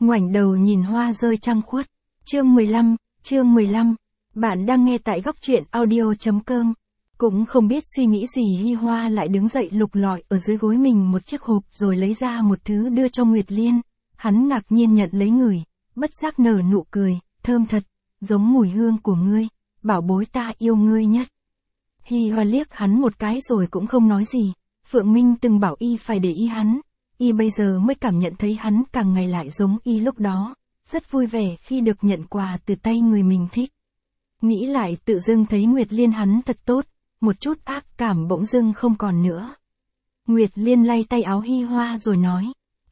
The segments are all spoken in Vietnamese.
ngoảnh đầu nhìn hoa rơi trăng khuất. Chương 15, bạn đang nghe tại góc truyện audio.com. Cũng không biết suy nghĩ gì Hi Hoa lại đứng dậy lục lọi ở dưới gối mình một chiếc hộp rồi lấy ra một thứ đưa cho Nguyệt Liên. Hắn ngạc nhiên nhận lấy ngửi, bất giác nở nụ cười, thơm thật, giống mùi hương của ngươi, bảo bối ta yêu ngươi nhất. Hi Hoa liếc hắn một cái rồi cũng không nói gì. Phượng Minh từng bảo y phải để ý hắn, y bây giờ mới cảm nhận thấy hắn càng ngày lại giống y lúc đó, rất vui vẻ khi được nhận quà từ tay người mình thích. Nghĩ lại tự dưng thấy Nguyệt Liên hắn thật tốt, một chút ác cảm bỗng dưng không còn nữa. Nguyệt Liên lay tay áo Hi Hoa rồi nói,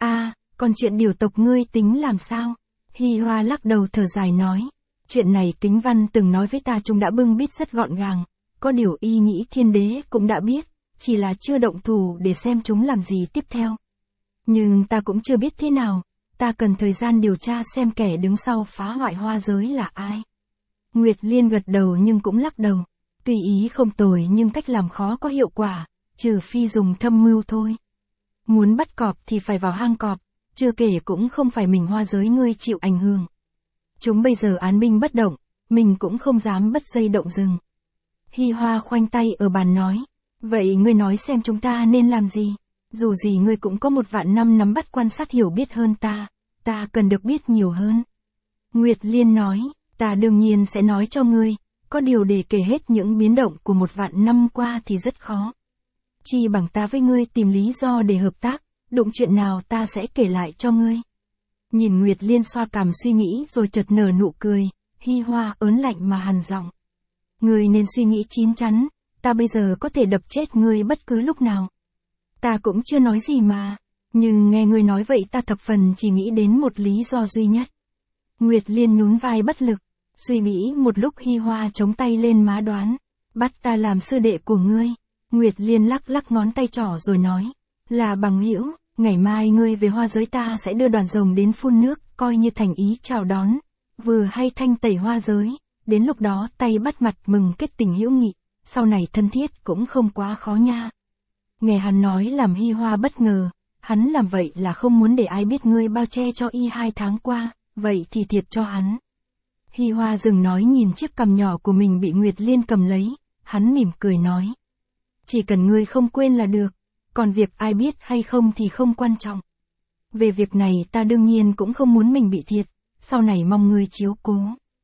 còn chuyện điều tộc ngươi tính làm sao? Hi Hoa lắc đầu thở dài nói, chuyện này Kính Văn từng nói với ta chúng đã bưng bít rất gọn gàng, có điều y nghĩ Thiên Đế cũng đã biết, chỉ là chưa động thủ để xem chúng làm gì tiếp theo. Nhưng ta cũng chưa biết thế nào, ta cần thời gian điều tra xem kẻ đứng sau phá hoại hoa giới là ai. Nguyệt Liên gật đầu nhưng cũng lắc đầu, tùy ý không tồi nhưng cách làm khó có hiệu quả, trừ phi dùng thâm mưu thôi. Muốn bắt cọp thì phải vào hang cọp, chưa kể cũng không phải mình hoa giới ngươi chịu ảnh hưởng. Chúng bây giờ án binh bất động, mình cũng không dám bất dây động rừng. Hi Hoa khoanh tay ở bàn nói, vậy ngươi nói xem chúng ta nên làm gì? Dù gì ngươi cũng có 1.000 năm nắm bắt quan sát hiểu biết hơn ta cần được biết nhiều hơn. Nguyệt Liên nói, ta đương nhiên sẽ nói cho ngươi, có điều để kể hết những biến động của 1.000 năm qua thì rất khó. Chi bằng ta với ngươi tìm lý do để hợp tác, đụng chuyện nào ta sẽ kể lại cho ngươi. Nhìn Nguyệt Liên xoa cằm suy nghĩ rồi chợt nở nụ cười, Hi Hoa ớn lạnh mà hằn giọng. Ngươi nên suy nghĩ chín chắn, ta bây giờ có thể đập chết ngươi bất cứ lúc nào. Ta cũng chưa nói gì mà, nhưng nghe ngươi nói vậy ta thập phần chỉ nghĩ đến một lý do duy nhất. Nguyệt Liên nhún vai bất lực, suy nghĩ một lúc Hi Hoa chống tay lên má đoán, bắt ta làm sư đệ của ngươi. Nguyệt Liên lắc lắc ngón tay trỏ rồi nói, là bằng hữu, ngày mai ngươi về hoa giới ta sẽ đưa đoàn rồng đến phun nước, coi như thành ý chào đón, vừa hay thanh tẩy hoa giới, đến lúc đó tay bắt mặt mừng kết tình hữu nghị, sau này thân thiết cũng không quá khó nha. Nghe hắn nói làm Hi Hoa bất ngờ, hắn làm vậy là không muốn để ai biết ngươi bao che cho y 2 tháng qua, vậy thì thiệt cho hắn. Hi Hoa dừng nói nhìn chiếc cằm nhỏ của mình bị Nguyệt Liên cầm lấy, hắn mỉm cười nói. Chỉ cần ngươi không quên là được, còn việc ai biết hay không thì không quan trọng. Về việc này ta đương nhiên cũng không muốn mình bị thiệt, sau này mong ngươi chiếu cố.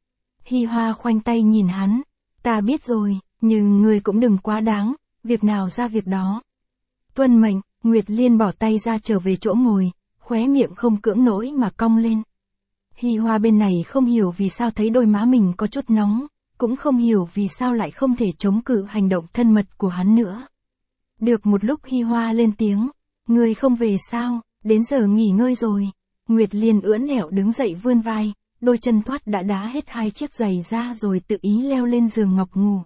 Hi Hoa khoanh tay nhìn hắn, ta biết rồi, nhưng ngươi cũng đừng quá đáng, việc nào ra việc đó. Tuân mệnh, Nguyệt Liên bỏ tay ra trở về chỗ ngồi, khóe miệng không cưỡng nổi mà cong lên. Hi Hoa bên này không hiểu vì sao thấy đôi má mình có chút nóng, cũng không hiểu vì sao lại không thể chống cự hành động thân mật của hắn nữa. Được một lúc Hi Hoa lên tiếng, ngươi không về sao, đến giờ nghỉ ngơi rồi. Nguyệt Liên ưỡn nẻo đứng dậy vươn vai, đôi chân thoát đã đá hết 2 chiếc giày ra rồi tự ý leo lên giường ngọc ngủ.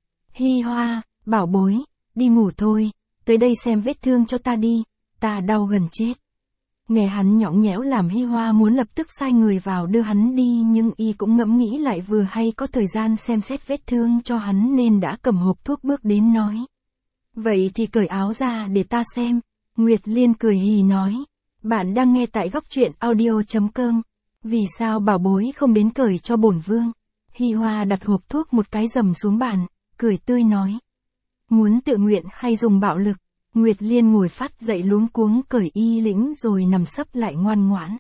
Hi Hoa, bảo bối, đi ngủ thôi, tới đây xem vết thương cho ta đi, ta đau gần chết. Nghe hắn nhõng nhẽo làm Hi Hoa muốn lập tức sai người vào đưa hắn đi nhưng y cũng ngẫm nghĩ lại vừa hay có thời gian xem xét vết thương cho hắn nên đã cầm hộp thuốc bước đến nói. Vậy thì cởi áo ra để ta xem. Nguyệt Liên cười hì nói. Bạn đang nghe tại góc truyện audio.com. Vì sao bảo bối không đến cởi cho bổn vương? Hi Hoa đặt hộp thuốc một cái dầm xuống bàn, cười tươi nói. Muốn tự nguyện hay dùng bạo lực? Nguyệt Liên ngồi phát dậy luống cuống cởi y lĩnh rồi nằm sấp lại ngoan ngoãn.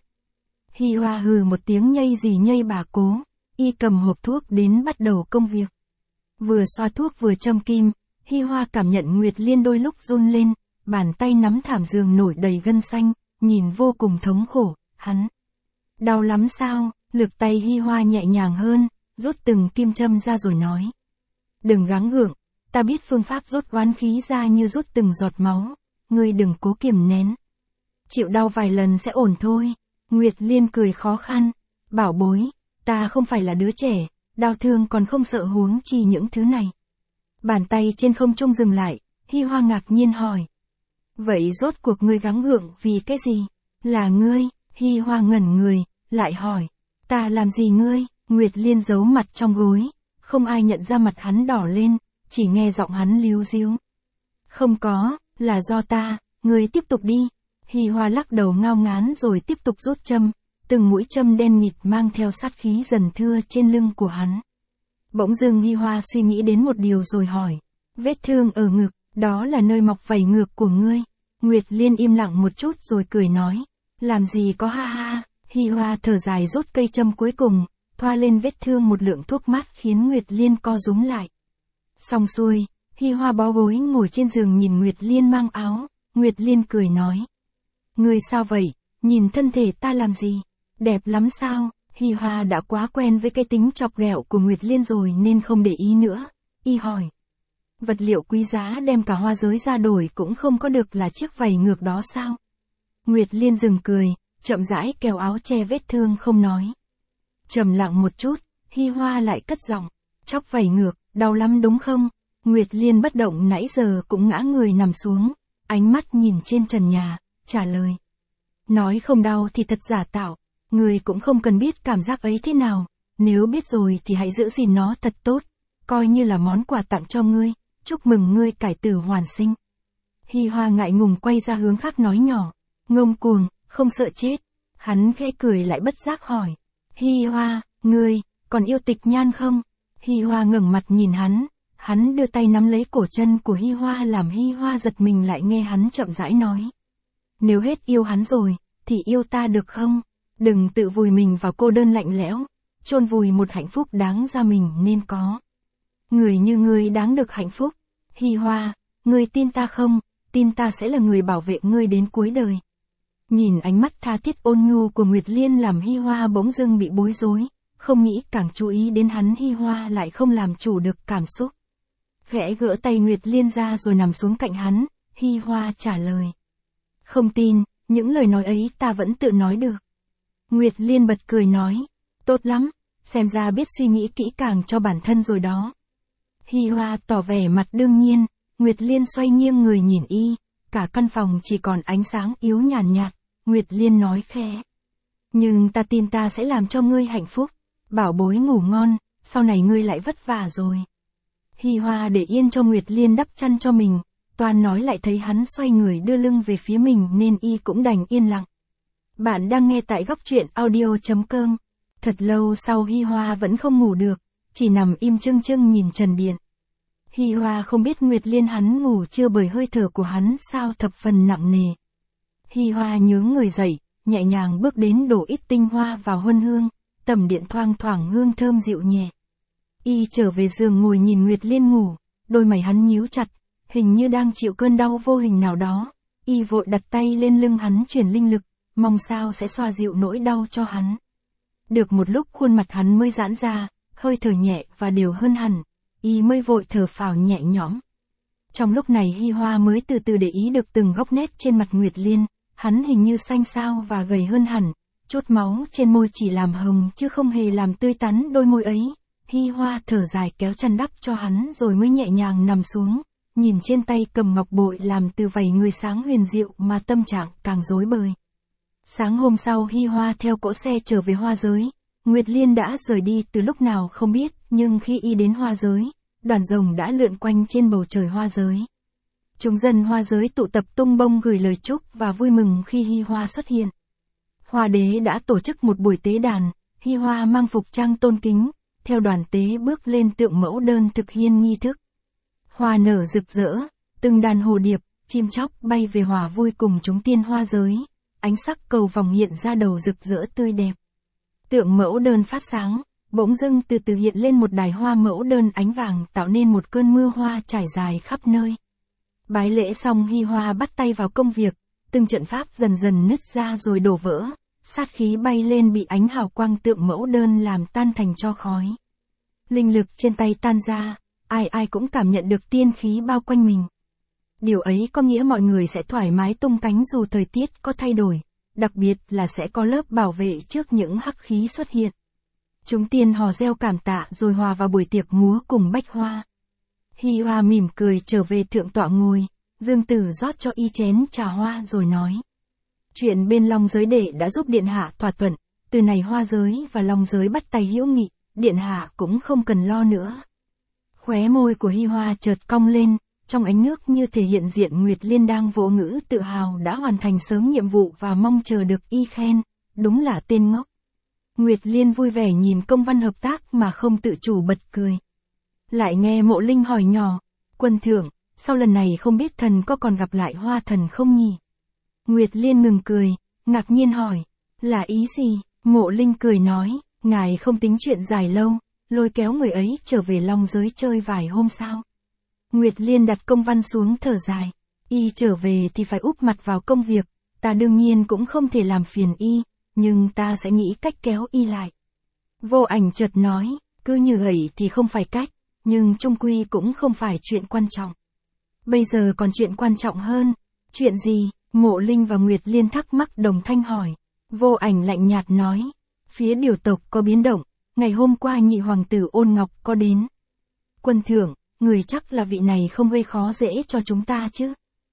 Hi Hoa hừ một tiếng nhây gì nhây bà cố, y cầm hộp thuốc đến bắt đầu công việc. Vừa xoa thuốc vừa châm kim, Hi Hoa cảm nhận Nguyệt Liên đôi lúc run lên, bàn tay nắm thảm giường nổi đầy gân xanh, nhìn vô cùng thống khổ, hắn. Đau lắm sao? Lực tay Hi Hoa nhẹ nhàng hơn, rút từng kim châm ra rồi nói. Đừng gắng gượng. Ta biết phương pháp rút oán khí ra như rút từng giọt máu, ngươi đừng cố kiềm nén. Chịu đau vài lần sẽ ổn thôi. Nguyệt Liên cười khó khăn, bảo bối, ta không phải là đứa trẻ, đau thương còn không sợ huống chi những thứ này. Bàn tay trên không trung dừng lại, Hi Hoa ngạc nhiên hỏi. Vậy rốt cuộc ngươi gắng gượng vì cái gì? Là ngươi? Hi Hoa ngẩn người, lại hỏi. Ta làm gì ngươi? Nguyệt Liên giấu mặt trong gối, không ai nhận ra mặt hắn đỏ lên. Chỉ nghe giọng hắn líu ríu. Không có, là do ta, ngươi tiếp tục đi. Hi Hoa lắc đầu ngao ngán rồi tiếp tục rút châm, từng mũi châm đen nghịt mang theo sát khí dần thưa trên lưng của hắn. Bỗng dưng Hi Hoa suy nghĩ đến một điều rồi hỏi, vết thương ở ngực, đó là nơi mọc vảy ngược của ngươi. Nguyệt Liên im lặng một chút rồi cười nói, làm gì có ha ha. Hi Hoa thở dài rút cây châm cuối cùng, thoa lên vết thương một lượng thuốc mát khiến Nguyệt Liên co rúm lại. Xong xuôi, Hi Hoa bó gối ngồi trên giường nhìn Nguyệt Liên mang áo. Nguyệt Liên cười nói, ngươi sao vậy, nhìn thân thể ta làm gì, đẹp lắm sao? Hi Hoa đã quá quen với cái tính chọc ghẹo của Nguyệt Liên rồi nên không để ý nữa. Y hỏi, vật liệu quý giá đem cả hoa giới ra đổi cũng không có được là chiếc vảy ngược đó sao? Nguyệt Liên dừng cười, chậm rãi kéo áo che vết thương không nói. Trầm lặng một chút, Hi Hoa lại cất giọng, chóc vảy ngược, đau lắm đúng không? Nguyệt Liên bất động nãy giờ cũng ngã người nằm xuống, ánh mắt nhìn trên trần nhà, trả lời. Nói không đau thì thật giả tạo, người cũng không cần biết cảm giác ấy thế nào, nếu biết rồi thì hãy giữ gìn nó thật tốt, coi như là món quà tặng cho ngươi, chúc mừng ngươi cải tử hoàn sinh. Hi Hoa ngại ngùng quay ra hướng khác nói nhỏ, ngông cuồng, không sợ chết. Hắn khẽ cười lại bất giác hỏi, Hi Hoa, ngươi, còn yêu Tịch Nhan không? Hi Hoa ngẩng mặt nhìn hắn đưa tay nắm lấy cổ chân của Hi Hoa làm Hi Hoa giật mình lại nghe hắn chậm rãi nói. Nếu hết yêu hắn rồi, thì yêu ta được không? Đừng tự vùi mình vào cô đơn lạnh lẽo, chôn vùi một hạnh phúc đáng ra mình nên có. Người như ngươi đáng được hạnh phúc. Hi Hoa, ngươi tin ta không? Tin ta sẽ là người bảo vệ ngươi đến cuối đời. Nhìn ánh mắt tha thiết ôn nhu của Nguyệt Liên làm Hi Hoa bỗng dưng bị bối rối, không nghĩ càng chú ý đến hắn Hi Hoa lại không làm chủ được cảm xúc. Khẽ gỡ tay Nguyệt Liên ra rồi nằm xuống cạnh hắn, Hi Hoa trả lời. Không tin, những lời nói ấy ta vẫn tự nói được. Nguyệt Liên bật cười nói, tốt lắm, xem ra biết suy nghĩ kỹ càng cho bản thân rồi đó. Hi Hoa tỏ vẻ mặt đương nhiên, Nguyệt Liên xoay nghiêng người nhìn y, cả căn phòng chỉ còn ánh sáng yếu nhàn nhạt, Nguyệt Liên nói khẽ. Nhưng ta tin ta sẽ làm cho ngươi hạnh phúc, bảo bối ngủ ngon, sau này ngươi lại vất vả rồi. Hi Hoa để yên cho Nguyệt Liên đắp chăn cho mình, toàn nói lại thấy hắn xoay người đưa lưng về phía mình nên y cũng đành yên lặng. Bạn đang nghe tại góc truyện audio.com. Thật lâu sau Hi Hoa vẫn không ngủ được, chỉ nằm im chưng chưng nhìn trần điện. Hi Hoa không biết Nguyệt Liên hắn ngủ chưa bởi hơi thở của hắn sao thập phần nặng nề. Hi Hoa nhướng người dậy, nhẹ nhàng bước đến đổ ít tinh hoa vào huân hương, tầm điện thoang thoảng hương thơm dịu nhẹ. Y trở về giường ngồi nhìn Nguyệt Liên ngủ, đôi mày hắn nhíu chặt, hình như đang chịu cơn đau vô hình nào đó. Y vội đặt tay lên lưng hắn truyền linh lực, mong sao sẽ xoa dịu nỗi đau cho hắn. Được một lúc khuôn mặt hắn mới giãn ra, hơi thở nhẹ và đều hơn hẳn, y mới vội thở phào nhẹ nhõm. Trong lúc này Hi Hoa mới từ từ để ý được từng góc nét trên mặt Nguyệt Liên, hắn hình như xanh xao và gầy hơn hẳn, chốt máu trên môi chỉ làm hồng chứ không hề làm tươi tắn đôi môi ấy. Hi Hoa thở dài kéo chăn đắp cho hắn rồi mới nhẹ nhàng nằm xuống, nhìn trên tay cầm ngọc bội làm từ vảy người sáng huyền diệu mà tâm trạng càng rối bời. Sáng hôm sau Hi Hoa theo cỗ xe trở về hoa giới, Nguyệt Liên đã rời đi từ lúc nào không biết, nhưng khi y đến hoa giới, đoàn rồng đã lượn quanh trên bầu trời hoa giới. Chúng dân hoa giới tụ tập tung bông gửi lời chúc và vui mừng khi Hi Hoa xuất hiện. Hoa đế đã tổ chức một buổi tế đàn, Hi Hoa mang phục trang tôn kính, theo đoàn tế bước lên tượng mẫu đơn thực hiện nghi thức. Hoa nở rực rỡ, từng đàn hồ điệp, chim chóc bay về hòa vui cùng chúng tiên hoa giới, ánh sắc cầu vòng hiện ra đầu rực rỡ tươi đẹp. Tượng mẫu đơn phát sáng, bỗng dưng từ từ hiện lên một đài hoa mẫu đơn ánh vàng tạo nên một cơn mưa hoa trải dài khắp nơi. Bái lễ xong Hi Hoa bắt tay vào công việc, từng trận pháp dần dần nứt ra rồi đổ vỡ, sát khí bay lên bị ánh hào quang tượng mẫu đơn làm tan thành tro khói. Linh lực trên tay tan ra, ai ai cũng cảm nhận được tiên khí bao quanh mình. Điều ấy có nghĩa mọi người sẽ thoải mái tung cánh dù thời tiết có thay đổi, đặc biệt là sẽ có lớp bảo vệ trước những hắc khí xuất hiện. Chúng tiên hò reo cảm tạ rồi hòa vào buổi tiệc múa cùng bách hoa. Hi Hoa mỉm cười trở về thượng tọa ngồi, Dương Tử rót cho y chén trà hoa rồi nói. Chuyện bên Long giới đệ đã giúp Điện Hạ thỏa thuận, từ này hoa giới và Long giới bắt tay hữu nghị, Điện Hạ cũng không cần lo nữa. Khóe môi của Hi Hoa chợt cong lên, trong ánh nước như thể hiện diện Nguyệt Liên đang vỗ ngữ tự hào đã hoàn thành sớm nhiệm vụ và mong chờ được y khen, đúng là tên ngốc. Nguyệt Liên vui vẻ nhìn công văn hợp tác mà không tự chủ bật cười. Lại nghe Mộ Linh hỏi nhỏ, Quân thượng, sau lần này không biết thần có còn gặp lại Hoa Thần không nhỉ? Nguyệt Liên ngừng cười, ngạc nhiên hỏi, là ý gì? Mộ Linh cười nói, ngài không tính chuyện dài lâu, lôi kéo người ấy trở về Long giới chơi vài hôm sao? Nguyệt Liên đặt công văn xuống thở dài, y trở về thì phải úp mặt vào công việc, ta đương nhiên cũng không thể làm phiền y, nhưng ta sẽ nghĩ cách kéo y lại. Vô Ảnh chợt nói, cứ như vậy thì không phải cách, nhưng chung quy cũng không phải chuyện quan trọng. Bây giờ còn chuyện quan trọng hơn. Chuyện gì? Mộ Linh và Nguyệt Liên thắc mắc đồng thanh hỏi. Vô Ảnh lạnh nhạt nói, phía điều tộc có biến động, ngày hôm qua nhị hoàng tử Ôn Ngọc có đến. Quân thượng, người chắc là vị này không gây khó dễ cho chúng ta chứ?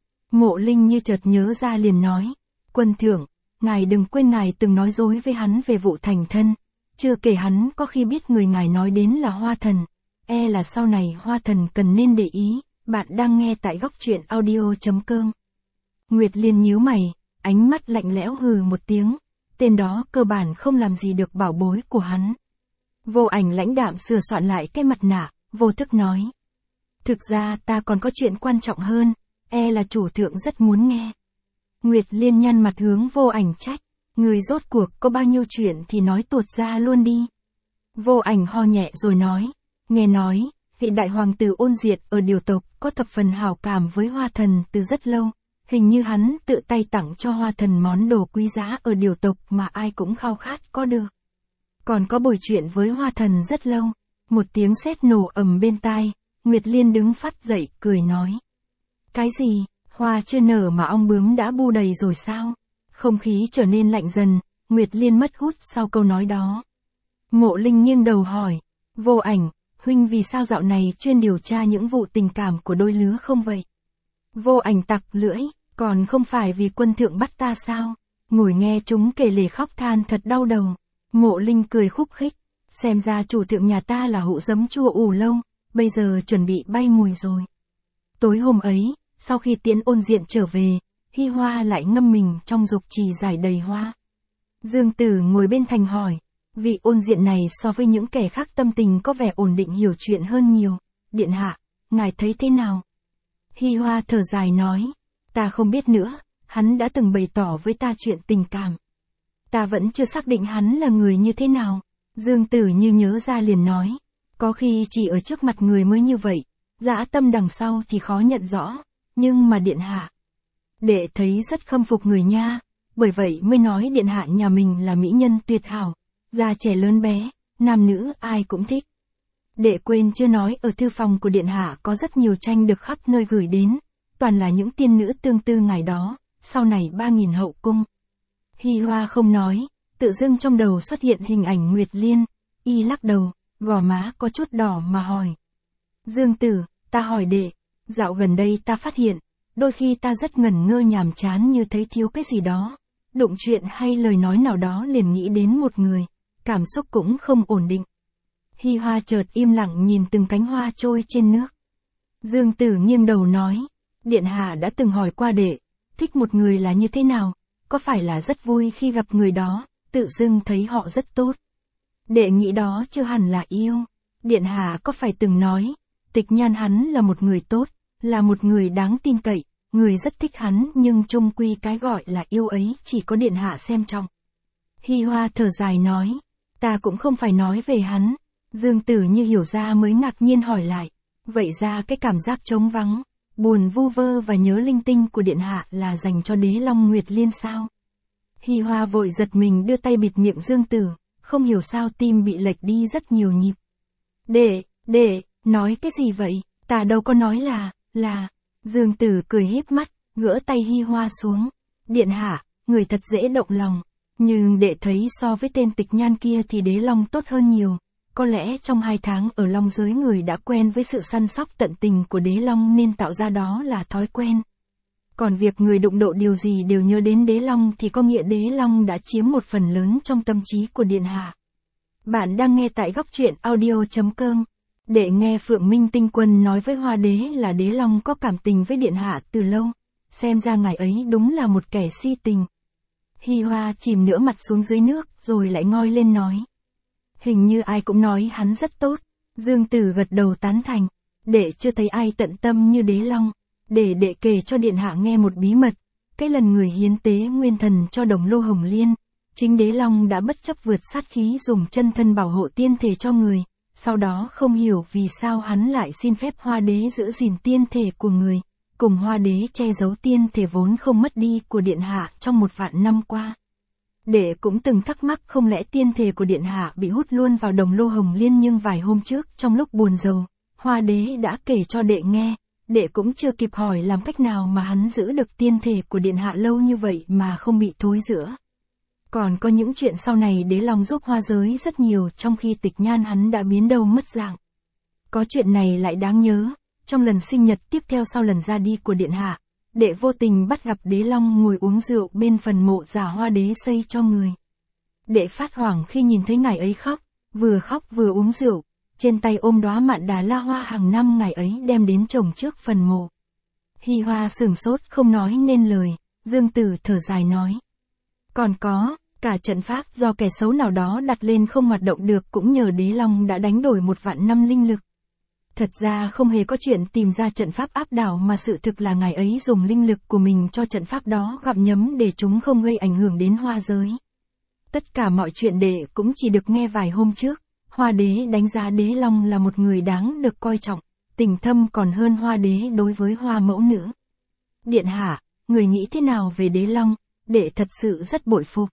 Mộ Linh như chợt nhớ ra liền nói, Quân thượng, ngài đừng quên ngài từng nói dối với hắn về vụ thành thân, chưa kể hắn có khi biết người ngài nói đến là Hoa Thần, e là sau này Hoa Thần cần nên để ý. Bạn đang nghe tại góc truyện audio.com. Nguyệt Liên nhíu mày, ánh mắt lạnh lẽo hừ một tiếng, tên đó cơ bản không làm gì được bảo bối của hắn. Vô Ảnh lãnh đạm sửa soạn lại cái mặt nạ, vô thức nói. Thực ra ta còn có chuyện quan trọng hơn, e là chủ thượng rất muốn nghe. Nguyệt Liên nhăn mặt hướng Vô Ảnh trách, người rốt cuộc có bao nhiêu chuyện thì nói tuột ra luôn đi. Vô Ảnh ho nhẹ rồi nói, nghe nói, vị đại hoàng tử Ôn Diệt ở điều tộc có thập phần hảo cảm với Hoa Thần từ rất lâu, hình như hắn tự tay tặng cho Hoa Thần món đồ quý giá ở điều tộc mà ai cũng khao khát có được. Còn có buổi chuyện với Hoa Thần rất lâu, một tiếng sét nổ ầm bên tai, Nguyệt Liên đứng phắt dậy cười nói. Cái gì, hoa chưa nở mà ong bướm đã bu đầy rồi sao? Không khí trở nên lạnh dần, Nguyệt Liên mất hút sau câu nói đó. Mộ Linh nghiêng đầu hỏi, Vô Ảnh, huynh vì sao dạo này chuyên điều tra những vụ tình cảm của đôi lứa không vậy? Vô Ảnh tặc lưỡi, còn không phải vì quân thượng bắt ta sao? Ngồi nghe chúng kể lể khóc than thật đau đầu. Mộ Linh cười khúc khích, xem ra chủ thượng nhà ta là hũ giấm chua ủ lâu, bây giờ chuẩn bị bay mùi rồi. Tối hôm ấy, sau khi tiễn Ôn Diện trở về, Hi Hoa lại ngâm mình trong dục trì giải đầy hoa. Dương Tử ngồi bên thành hỏi, vị Ôn Diện này so với những kẻ khác tâm tình có vẻ ổn định hiểu chuyện hơn nhiều, điện hạ, ngài thấy thế nào? Hi Hoa thở dài nói, ta không biết nữa, hắn đã từng bày tỏ với ta chuyện tình cảm. Ta vẫn chưa xác định hắn là người như thế nào. Dương Tử như nhớ ra liền nói, có khi chỉ ở trước mặt người mới như vậy, dã tâm đằng sau thì khó nhận rõ, nhưng mà điện hạ. Đệ thấy rất khâm phục người nha, bởi vậy mới nói điện hạ nhà mình là mỹ nhân tuyệt hảo, già trẻ lớn bé, nam nữ ai cũng thích. Đệ quên chưa nói ở thư phòng của điện hạ có rất nhiều tranh được khắp nơi gửi đến, toàn là những tiên nữ tương tư ngài đó, sau này 3.000 hậu cung. Hi Hoa không nói, tự dưng trong đầu xuất hiện hình ảnh Nguyệt Liên, y lắc đầu, gò má có chút đỏ mà hỏi. Dương Tử, ta hỏi đệ, dạo gần đây ta phát hiện, đôi khi ta rất ngẩn ngơ nhàm chán như thấy thiếu cái gì đó, đụng chuyện hay lời nói nào đó liền nghĩ đến một người, cảm xúc cũng không ổn định. Hi Hoa chợt im lặng nhìn từng cánh hoa trôi trên nước. Dương Tử nghiêng đầu nói, điện hạ đã từng hỏi qua đệ, thích một người là như thế nào, có phải là rất vui khi gặp người đó, tự dưng thấy họ rất tốt. Đệ nghĩ đó chưa hẳn là yêu. Điện hạ có phải từng nói, Tịch Nhan hắn là một người tốt, là một người đáng tin cậy, người rất thích hắn nhưng chung quy cái gọi là yêu ấy chỉ có điện hạ xem trọng. Hi Hoa thở dài nói, ta cũng không phải nói về hắn. Dương Tử như hiểu ra mới ngạc nhiên hỏi lại, vậy ra cái cảm giác trống vắng, buồn vu vơ và nhớ linh tinh của điện hạ là dành cho đế long Nguyệt Liên sao? Hi Hoa vội giật mình đưa tay bịt miệng Dương Tử, không hiểu sao tim bị lệch đi rất nhiều nhịp. Đệ, nói cái gì vậy? Ta đâu có nói là... Dương Tử cười híp mắt, gỡ tay Hi Hoa xuống. Điện hạ, người thật dễ động lòng. Nhưng đệ thấy so với tên Tịch Nhan kia thì đế long tốt hơn nhiều. Có lẽ trong 2 tháng ở long giới người đã quen với sự săn sóc tận tình của đế long nên tạo ra đó là thói quen. Còn việc người đụng độ điều gì đều nhớ đến đế long thì có nghĩa đế long đã chiếm một phần lớn trong tâm trí của điện hạ. Bạn đang nghe tại góc truyện audio.com. Đệ nghe Phượng Minh Tinh Quân nói với Hoa Đế là đế long có cảm tình với điện hạ từ lâu. Xem ra ngài ấy đúng là một kẻ si tình. Hi Hoa chìm nửa mặt xuống dưới nước rồi lại ngoi lên nói. Hình như ai cũng nói hắn rất tốt. Dương Tử gật đầu tán thành. Đệ chưa thấy ai tận tâm như Đế Long. Để đệ kể cho điện hạ nghe một bí mật. Cái lần người hiến tế nguyên thần cho Đồng Lô Hồng Liên, chính Đế Long đã bất chấp vượt sát khí dùng chân thân bảo hộ tiên thể cho người. Sau đó không hiểu vì sao hắn lại xin phép Hoa Đế giữ gìn tiên thể của người. Cùng Hoa Đế che giấu tiên thể vốn không mất đi của điện hạ trong 1.000 năm qua. Đệ cũng từng thắc mắc không lẽ tiên thể của điện hạ bị hút luôn vào Đồng Lô Hồng Liên, nhưng vài hôm trước trong lúc buồn rầu, Hoa Đế đã kể cho đệ nghe. Đệ cũng chưa kịp hỏi làm cách nào mà hắn giữ được tiên thể của điện hạ lâu như vậy mà không bị thối rữa. Còn có những chuyện sau này Đế Long giúp Hoa giới rất nhiều, trong khi Tịch Nhan hắn đã biến đâu mất dạng. Có chuyện này lại đáng nhớ, trong lần sinh nhật tiếp theo sau lần ra đi của điện hạ, đệ vô tình bắt gặp Đế Long ngồi uống rượu bên phần mộ giả Hoa Đế xây cho người. Đệ phát hoảng khi nhìn thấy ngài ấy khóc vừa uống rượu, trên tay ôm đóa Mạn Đà La hoa hàng năm ngài ấy đem đến trồng trước phần mộ. Hi Hoa sửng sốt không nói nên lời, Dương Tử thở dài nói. Còn có, cả trận pháp do kẻ xấu nào đó đặt lên không hoạt động được cũng nhờ Đế Long đã đánh đổi 1.000 năm linh lực. Thật ra không hề có chuyện tìm ra trận pháp áp đảo, mà sự thực là ngài ấy dùng linh lực của mình cho trận pháp đó gặm nhấm để chúng không gây ảnh hưởng đến Hoa giới. Tất cả mọi chuyện đệ cũng chỉ được nghe vài hôm trước. Hoa Đế đánh giá Đế Long là một người đáng được coi trọng, tình thâm còn hơn Hoa Đế đối với Hoa mẫu nữ. Điện hạ, người nghĩ thế nào về Đế Long? Đệ thật sự rất bội phục.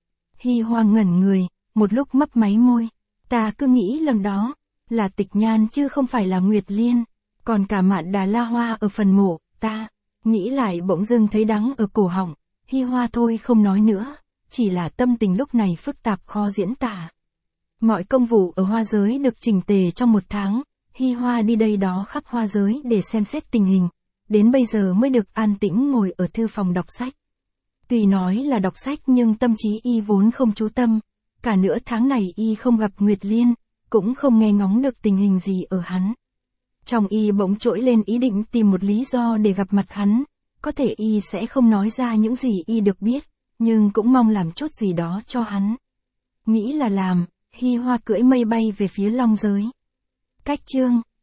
Hi Hoa ngẩn người, một lúc mấp máy môi. Ta cứ nghĩ lần đó là Tịch Nhan chứ không phải là Nguyệt Liên. Còn cả Mạn Đà La hoa ở phần mộ, ta nghĩ lại bỗng dưng thấy đắng ở cổ họng. Hi Hoa thôi không nói nữa, chỉ là tâm tình lúc này phức tạp khó diễn tả. Mọi công vụ ở Hoa giới được chỉnh tề trong 1 tháng, Hi Hoa đi đây đó khắp Hoa giới để xem xét tình hình, đến bây giờ mới được an tĩnh ngồi ở thư phòng đọc sách. Tuy nói là đọc sách nhưng tâm trí y vốn không chú tâm, cả nửa tháng này y không gặp Nguyệt Liên, cũng không nghe ngóng được tình hình gì ở hắn. Trong y bỗng trỗi lên ý định tìm một lý do để gặp mặt hắn, có thể y sẽ không nói ra những gì y được biết, nhưng cũng mong làm chút gì đó cho hắn. Nghĩ là làm, Hi Hoa cưỡi mây bay về phía Long giới. Cách chương